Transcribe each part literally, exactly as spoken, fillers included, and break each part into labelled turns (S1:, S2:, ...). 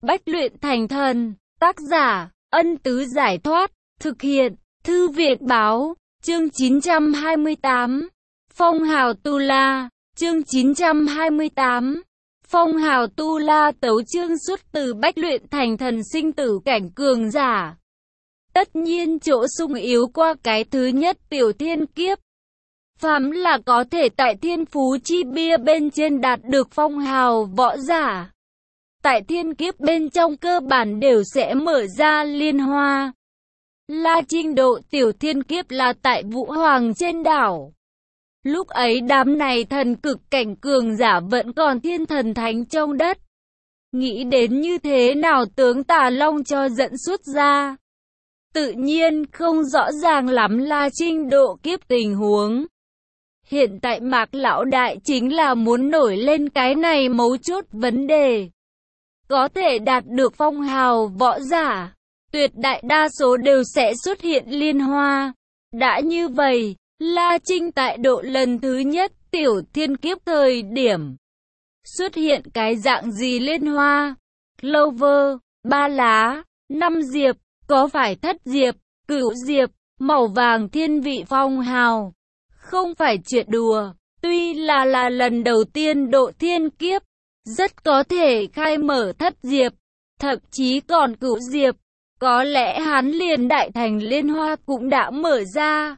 S1: bách luyện thành thần. Tác giả, Ân Tứ Giải Thoát. Thực hiện, Thư Việt Báo. Chương chín trăm hai mươi tám. Phong hào Tu La. Chương chín trăm hai mươi tám. Phong hào Tu La tấu chương xuất từ bách luyện thành thần sinh tử cảnh cường giả. Tất nhiên chỗ sung yếu qua cái thứ nhất tiểu thiên kiếp. Phàm là có thể tại thiên phú chi bia bên trên đạt được phong hào võ giả, tại thiên kiếp bên trong cơ bản đều sẽ mở ra liên hoa. La Trinh độ tiểu thiên kiếp là tại Vũ Hoàng trên đảo. Lúc ấy đám này thần cực cảnh cường giả vẫn còn thiên thần thánh trong đất. Nghĩ đến như thế nào tướng Tà Long cho dẫn xuất ra. Tự nhiên không rõ ràng lắm La Trinh độ kiếp tình huống. Hiện tại Mạc Lão Đại chính là muốn nổi lên cái này mấu chốt vấn đề. Có thể đạt được phong hào võ giả, tuyệt đại đa số đều sẽ xuất hiện liên hoa. Đã như vậy, La Trinh tại độ lần thứ nhất tiểu thiên kiếp thời điểm xuất hiện cái dạng gì liên hoa? Clover, ba lá, năm diệp, có phải thất diệp, cửu diệp, màu vàng thiên vị phong hào? Không phải chuyện đùa, tuy là là lần đầu tiên độ thiên kiếp, rất có thể khai mở thất diệp, thậm chí còn cửu diệp, có lẽ hắn liền đại thành liên hoa cũng đã mở ra.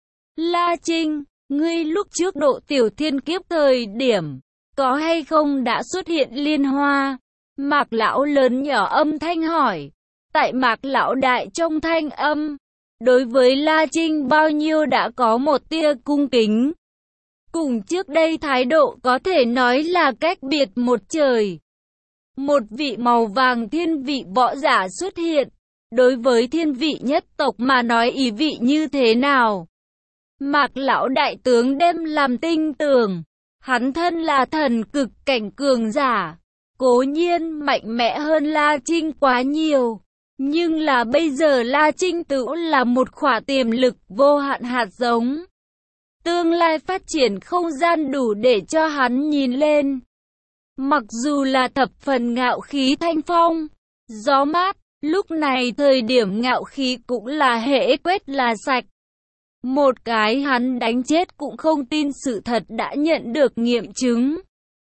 S1: La Trinh, ngươi lúc trước độ tiểu thiên kiếp thời điểm, có hay không đã xuất hiện liên hoa? Mạc Lão lớn nhỏ âm thanh hỏi. Tại Mạc Lão Đại trong thanh âm, đối với La Trinh bao nhiêu đã có một tia cung kính. Cùng trước đây thái độ có thể nói là cách biệt một trời. Một vị màu vàng thiên vị võ giả xuất hiện, đối với thiên vị nhất tộc mà nói ý vị như thế nào? Mạc Lão Đại tướng đem làm tinh tường, hắn thân là thần cực cảnh cường giả, cố nhiên mạnh mẽ hơn La Trinh quá nhiều. Nhưng là bây giờ La Trinh tự là một khỏa tiềm lực vô hạn hạt giống. Tương lai phát triển không gian đủ để cho hắn nhìn lên. Mặc dù là thập phần ngạo khí thanh phong, gió mát, lúc này thời điểm ngạo khí cũng là hễ quét là sạch. Một cái hắn đánh chết cũng không tin sự thật đã nhận được nghiệm chứng.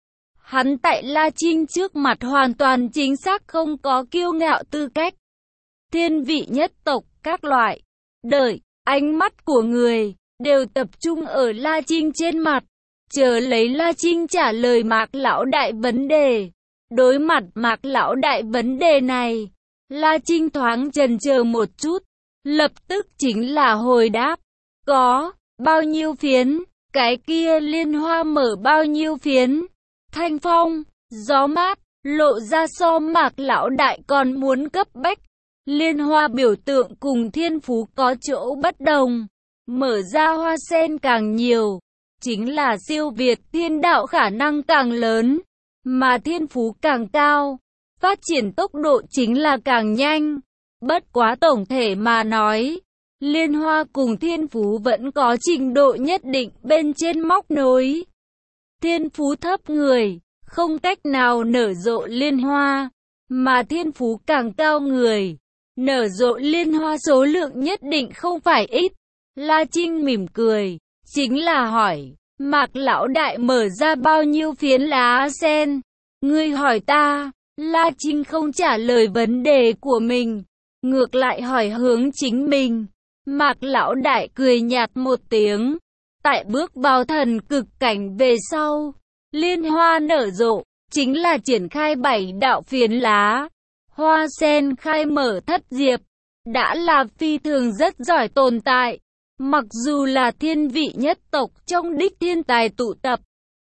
S1: Hắn tại La Trinh trước mặt hoàn toàn chính xác không có kiêu ngạo tư cách. Thiên vị nhất tộc, các loại, đợi, ánh mắt của người, đều tập trung ở La Trinh trên mặt, chờ lấy La Trinh trả lời Mạc Lão Đại vấn đề. Đối mặt Mạc Lão Đại vấn đề này, La Trinh thoáng chần chờ một chút, lập tức chính là hồi đáp. Có, bao nhiêu phiến, cái kia liên hoa mở bao nhiêu phiến, thanh phong, gió mát, lộ ra so Mạc Lão Đại còn muốn cấp bách. Liên hoa biểu tượng cùng thiên phú có chỗ bất đồng, mở ra hoa sen càng nhiều, chính là siêu việt thiên đạo khả năng càng lớn, mà thiên phú càng cao, phát triển tốc độ chính là càng nhanh. Bất quá tổng thể mà nói, liên hoa cùng thiên phú vẫn có trình độ nhất định bên trên móc nối. Thiên phú thấp người, không cách nào nở rộ liên hoa, mà thiên phú càng cao người, nở rộ liên hoa số lượng nhất định không phải ít. La Trinh mỉm cười, chính là hỏi, Mạc Lão Đại mở ra bao nhiêu phiến lá sen? Ngươi hỏi ta. La Trinh không trả lời vấn đề của mình, ngược lại hỏi hướng chính mình. Mạc Lão Đại cười nhạt một tiếng, tại bước vào thần cực cảnh về sau, liên hoa nở rộ, chính là triển khai bảy đạo phiến lá. Hoa sen khai mở thất diệp, đã là phi thường rất giỏi tồn tại. Mặc dù là thiên vị nhất tộc trong đích thiên tài tụ tập,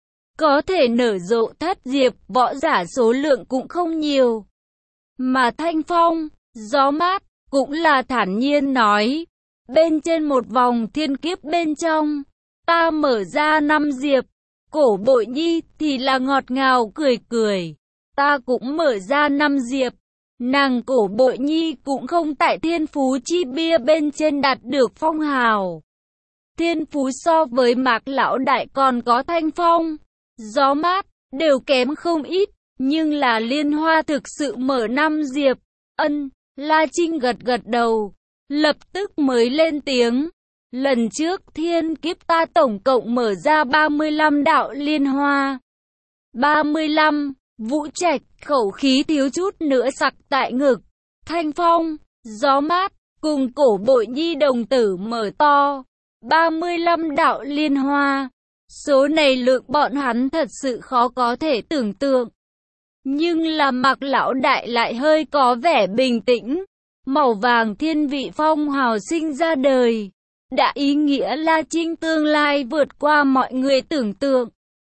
S1: có thể nở rộ thất diệp võ giả số lượng cũng không nhiều. Mà thanh phong, gió mát, cũng là thản nhiên nói, bên trên một vòng thiên kiếp bên trong, ta mở ra năm diệp. Cổ Bội Nhi thì là ngọt ngào cười cười, ta cũng mở ra năm diệp. Nàng Cổ Bội Nhi cũng không tại thiên phú chi bia bên trên đạt được phong hào. Thiên phú so với Mạc Lão Đại còn có thanh phong, gió mát, đều kém không ít. Nhưng là liên hoa thực sự mở năm diệp. Ân, La Trinh gật gật đầu, lập tức mới lên tiếng. Lần trước thiên kiếp ta tổng cộng mở ra ba mươi lăm đạo liên hoa. ba mươi lăm, Vũ Trạch khẩu khí thiếu chút nữa sặc tại ngực. Thanh phong, gió mát, cùng cổ bội nhi đồng tử mở to. ba mươi lăm đạo liên hoa. Số này lượng bọn hắn thật sự khó có thể tưởng tượng. Nhưng là Mạc lão đại lại hơi có vẻ bình tĩnh. Màu vàng thiên vị phong hào sinh ra đời. Đã ý nghĩa La Trinh tương lai vượt qua mọi người tưởng tượng.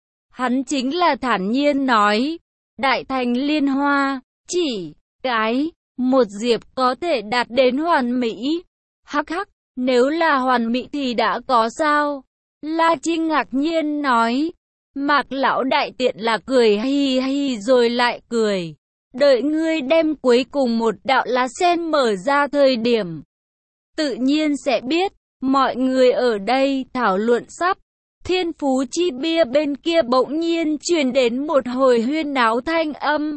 S1: Hắn chính là thản nhiên nói. Đại thành liên hoa, chỉ cái, một diệp có thể đạt đến hoàn mỹ. Hắc hắc, nếu là hoàn mỹ thì đã có sao? La Trinh ngạc nhiên nói. Mạc lão đại tiện là cười hi hi rồi lại cười. Đợi ngươi đem cuối cùng một đạo lá sen mở ra thời điểm. Tự nhiên sẽ biết, mọi người ở đây thảo luận sắp. Thiên Phú Chi Bia bên kia bỗng nhiên truyền đến một hồi huyên náo thanh âm.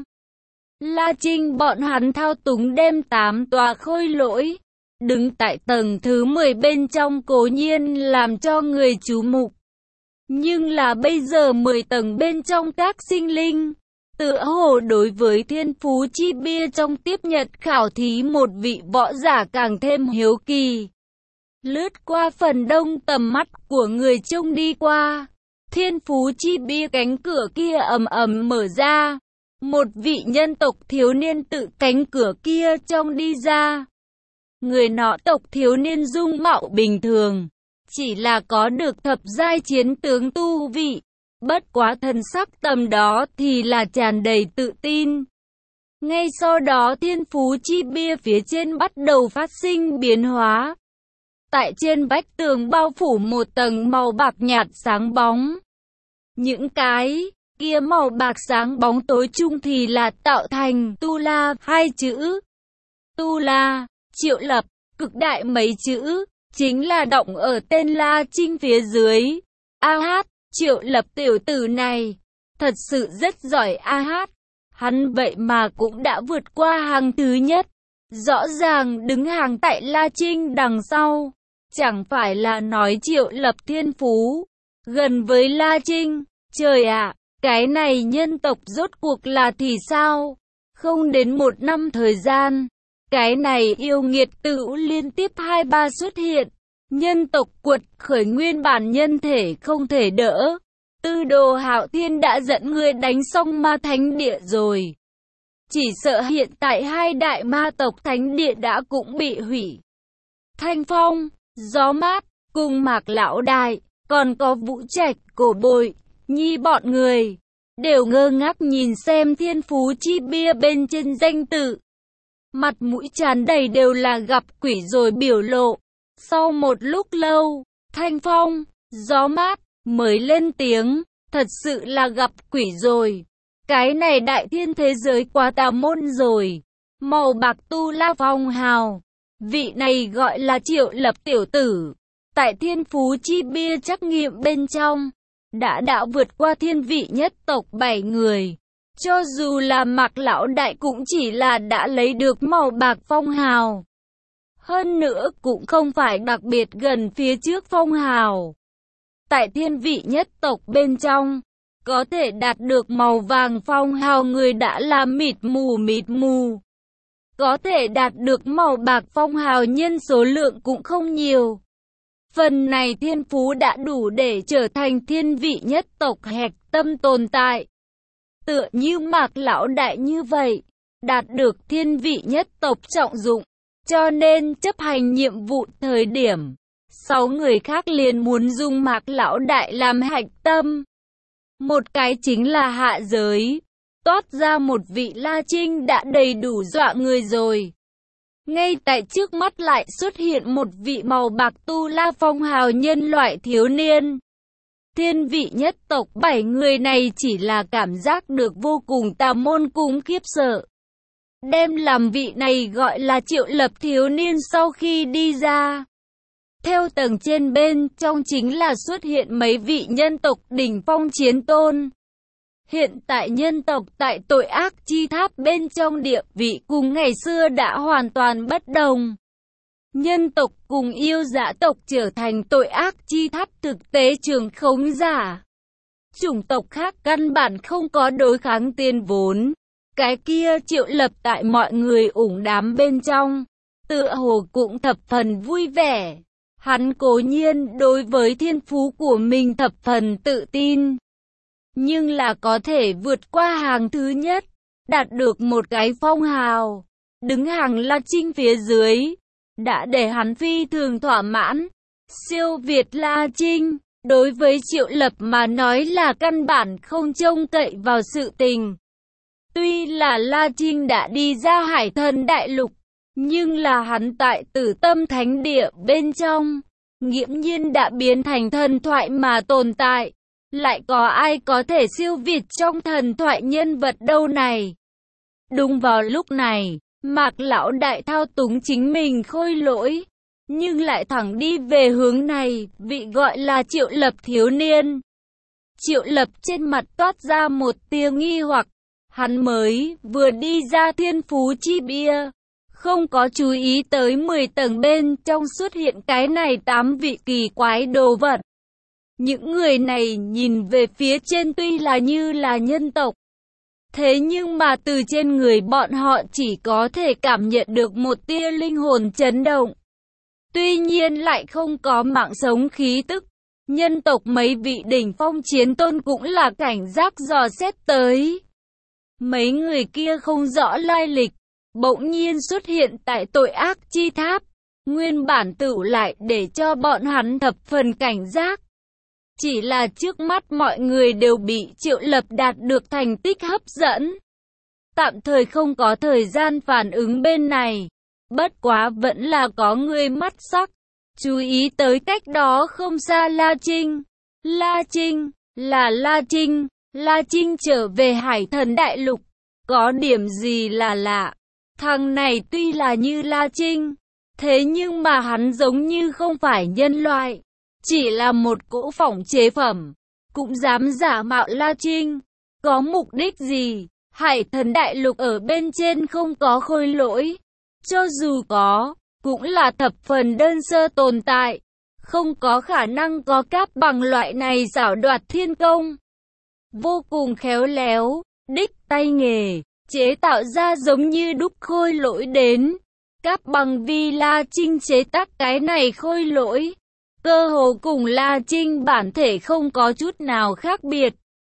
S1: La Trinh bọn hắn thao túng đem tám tòa khôi lỗi. Đứng tại tầng thứ mười bên trong cố nhiên làm cho người chú mục. Nhưng là bây giờ mười tầng bên trong các sinh linh, tựa hồ đối với Thiên Phú Chi Bia trong tiếp nhận khảo thí một vị võ giả càng thêm hiếu kỳ. Lướt qua phần đông tầm mắt của người trông đi qua, Thiên Phú Chi Bia cánh cửa kia ầm ầm mở ra. Một vị nhân tộc thiếu niên tự cánh cửa kia trông đi ra. Người nọ tộc thiếu niên dung mạo bình thường, chỉ là có được thập giai chiến tướng tu vị. Bất quá thân sắc tầm đó thì là tràn đầy tự tin. Ngay sau đó Thiên Phú Chi Bia phía trên bắt đầu phát sinh biến hóa. Tại trên vách tường bao phủ một tầng màu bạc nhạt sáng bóng. Những cái kia màu bạc sáng bóng tối chung thì là tạo thành Tu La hai chữ. Tu La, Triệu Lập, cực đại mấy chữ, chính là động ở tên La Trinh phía dưới. A hát, Triệu Lập tiểu tử này, thật sự rất giỏi a hát. Hắn vậy mà cũng đã vượt qua hàng thứ nhất. Rõ ràng đứng hàng tại La Trinh đằng sau. Chẳng phải là nói Triệu Lập thiên phú gần với La Trinh. Trời ạ, cái này nhân tộc rốt cuộc là thì sao? Không đến một năm thời gian, cái này yêu nghiệt tử liên tiếp hai ba xuất hiện. Nhân tộc quật khởi nguyên bản nhân thể không thể đỡ. Tư Đồ Hạo Thiên đã dẫn người đánh xong ma thánh địa rồi. Chỉ sợ hiện tại hai đại ma tộc thánh địa đã cũng bị hủy. Thanh phong, gió mát, cùng Mạc lão đại, còn có Vũ Trạch, Cổ Bội Nhi bọn người, đều ngơ ngác nhìn xem Thiên Phú Chi Bia bên trên danh tự. Mặt mũi tràn đầy đều là gặp quỷ rồi biểu lộ. Sau một lúc lâu, thanh phong, gió mát, mới lên tiếng, thật sự là gặp quỷ rồi. Cái này đại thiên thế giới quá tà môn rồi. Màu bạc Tu La phong hào. Vị này gọi là Triệu Lập tiểu tử. Tại Thiên Phú Chi Bia trắc nghiệm bên trong, đã đã vượt qua thiên vị nhất tộc bảy người. Cho dù là Mạc lão đại cũng chỉ là đã lấy được màu bạc phong hào. Hơn nữa cũng không phải đặc biệt gần phía trước phong hào. Tại thiên vị nhất tộc bên trong, có thể đạt được màu vàng phong hào người đã là mịt mù mịt mù. Có thể đạt được màu bạc phong hào nhân số lượng cũng không nhiều. Phần này thiên phú đã đủ để trở thành thiên vị nhất tộc hạch tâm tồn tại. Tựa như Mạc lão đại như vậy, đạt được thiên vị nhất tộc trọng dụng. Cho nên chấp hành nhiệm vụ thời điểm, sáu người khác liền muốn dùng Mạc lão đại làm hạch tâm. Một cái chính là hạ giới, toát ra một vị La Trinh đã đầy đủ dọa người rồi. Ngay tại trước mắt lại xuất hiện một vị màu bạc Tu La phong hào nhân loại thiếu niên. Thiên vị nhất tộc bảy người này chỉ là cảm giác được vô cùng tà môn cùng khiếp sợ. Đem làm vị này gọi là Triệu Lập thiếu niên sau khi đi ra. Theo tầng trên bên trong chính là xuất hiện mấy vị nhân tộc đỉnh phong chiến tôn. Hiện tại nhân tộc tại tội ác chi tháp bên trong địa vị cùng ngày xưa đã hoàn toàn bất đồng. Nhân tộc cùng yêu dã tộc trở thành tội ác chi tháp thực tế trường khống giả. Chủng tộc khác căn bản không có đối kháng tiền vốn. Cái kia Triệu Lập tại mọi người ủng đám bên trong, tựa hồ cũng thập phần vui vẻ. Hắn cố nhiên đối với thiên phú của mình thập phần tự tin, nhưng là có thể vượt qua hàng thứ nhất, đạt được một cái phong hào, đứng hàng La Trinh phía dưới, đã để hắn phi thường thỏa mãn. Siêu việt La Trinh, đối với Triệu Lập mà nói là căn bản không trông cậy vào sự tình. Tuy là La Trinh đã đi ra Hải Thần Đại Lục, nhưng là hắn tại Tử Tâm Thánh Địa bên trong, nghiễm nhiên đã biến thành thần thoại mà tồn tại. Lại có ai có thể siêu việt trong thần thoại nhân vật đâu này? Đúng vào lúc này, Mạc Lão Đại thao túng chính mình khôi lỗi, nhưng lại thẳng đi về hướng này, vị gọi là Triệu Lập thiếu niên. Triệu Lập trên mặt toát ra một tia nghi hoặc, hắn mới vừa đi ra Thiên Phú Chi Bia, không có chú ý tới mười tầng bên trong xuất hiện cái này tám vị kỳ quái đồ vật. Những người này nhìn về phía trên tuy là như là nhân tộc, thế nhưng mà từ trên người bọn họ chỉ có thể cảm nhận được một tia linh hồn chấn động. Tuy nhiên lại không có mạng sống khí tức. Nhân tộc mấy vị đỉnh phong chiến tôn cũng là cảnh giác dò xét tới. Mấy người kia không rõ lai lịch, bỗng nhiên xuất hiện tại tội ác chi tháp. Nguyên bản tựu lại để cho bọn hắn thập phần cảnh giác. Chỉ là trước mắt mọi người đều bị Triệu Lập đạt được thành tích hấp dẫn. Tạm thời không có thời gian phản ứng bên này. Bất quá vẫn là có người mắt sắc. Chú ý tới cách đó không xa La Trinh. La Trinh, là La Trinh. La Trinh trở về Hải Thần Đại Lục. Có điểm gì là lạ. Thằng này tuy là như La Trinh, thế nhưng mà hắn giống như không phải nhân loại. Chỉ là một cỗ phỏng chế phẩm, cũng dám giả mạo La Trinh. Có mục đích gì? Hải Thần Đại Lục ở bên trên không có khôi lỗi. Cho dù có, cũng là thập phần đơn sơ tồn tại. Không có khả năng có cáp bằng loại này giảo đoạt thiên công. Vô cùng khéo léo, đích tay nghề, chế tạo ra giống như đúc khôi lỗi đến. Cáp bằng vì La Trinh chế tác cái này khôi lỗi. Cơ hồ cùng La Trinh bản thể không có chút nào khác biệt.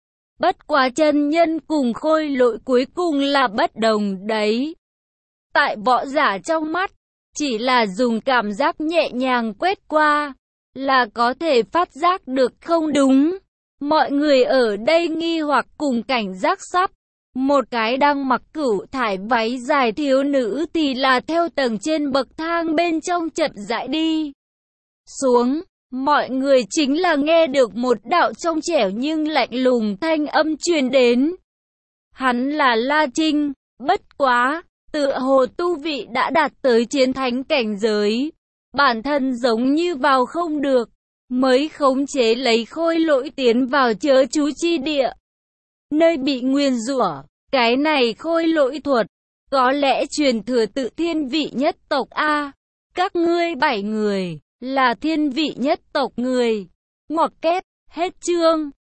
S1: Bất quá chân nhân cùng khôi lỗi cuối cùng là bất đồng đấy. Tại võ giả trong mắt, chỉ là dùng cảm giác nhẹ nhàng quét qua, là có thể phát giác được không đúng. Mọi người ở đây nghi hoặc cùng cảnh giác sắp. Một cái đang mặc cửu thải váy dài thiếu nữ thì là theo tầng trên bậc thang bên trong chậm rãi đi xuống. Mọi người chính là nghe được một đạo trong trẻo nhưng lạnh lùng thanh âm truyền đến. Hắn là La Trinh, bất quá, tựa hồ tu vị đã đạt tới chiến thánh cảnh giới. Bản thân giống như vào không được, mới khống chế lấy khôi lỗi tiến vào chớ chú chi địa. Nơi bị nguyền rủa, cái này khôi lỗi thuật, có lẽ truyền thừa tự thiên vị nhất tộc A. Các ngươi bảy người, là thiên vị nhất tộc người. Ngoặc kép, hết chương.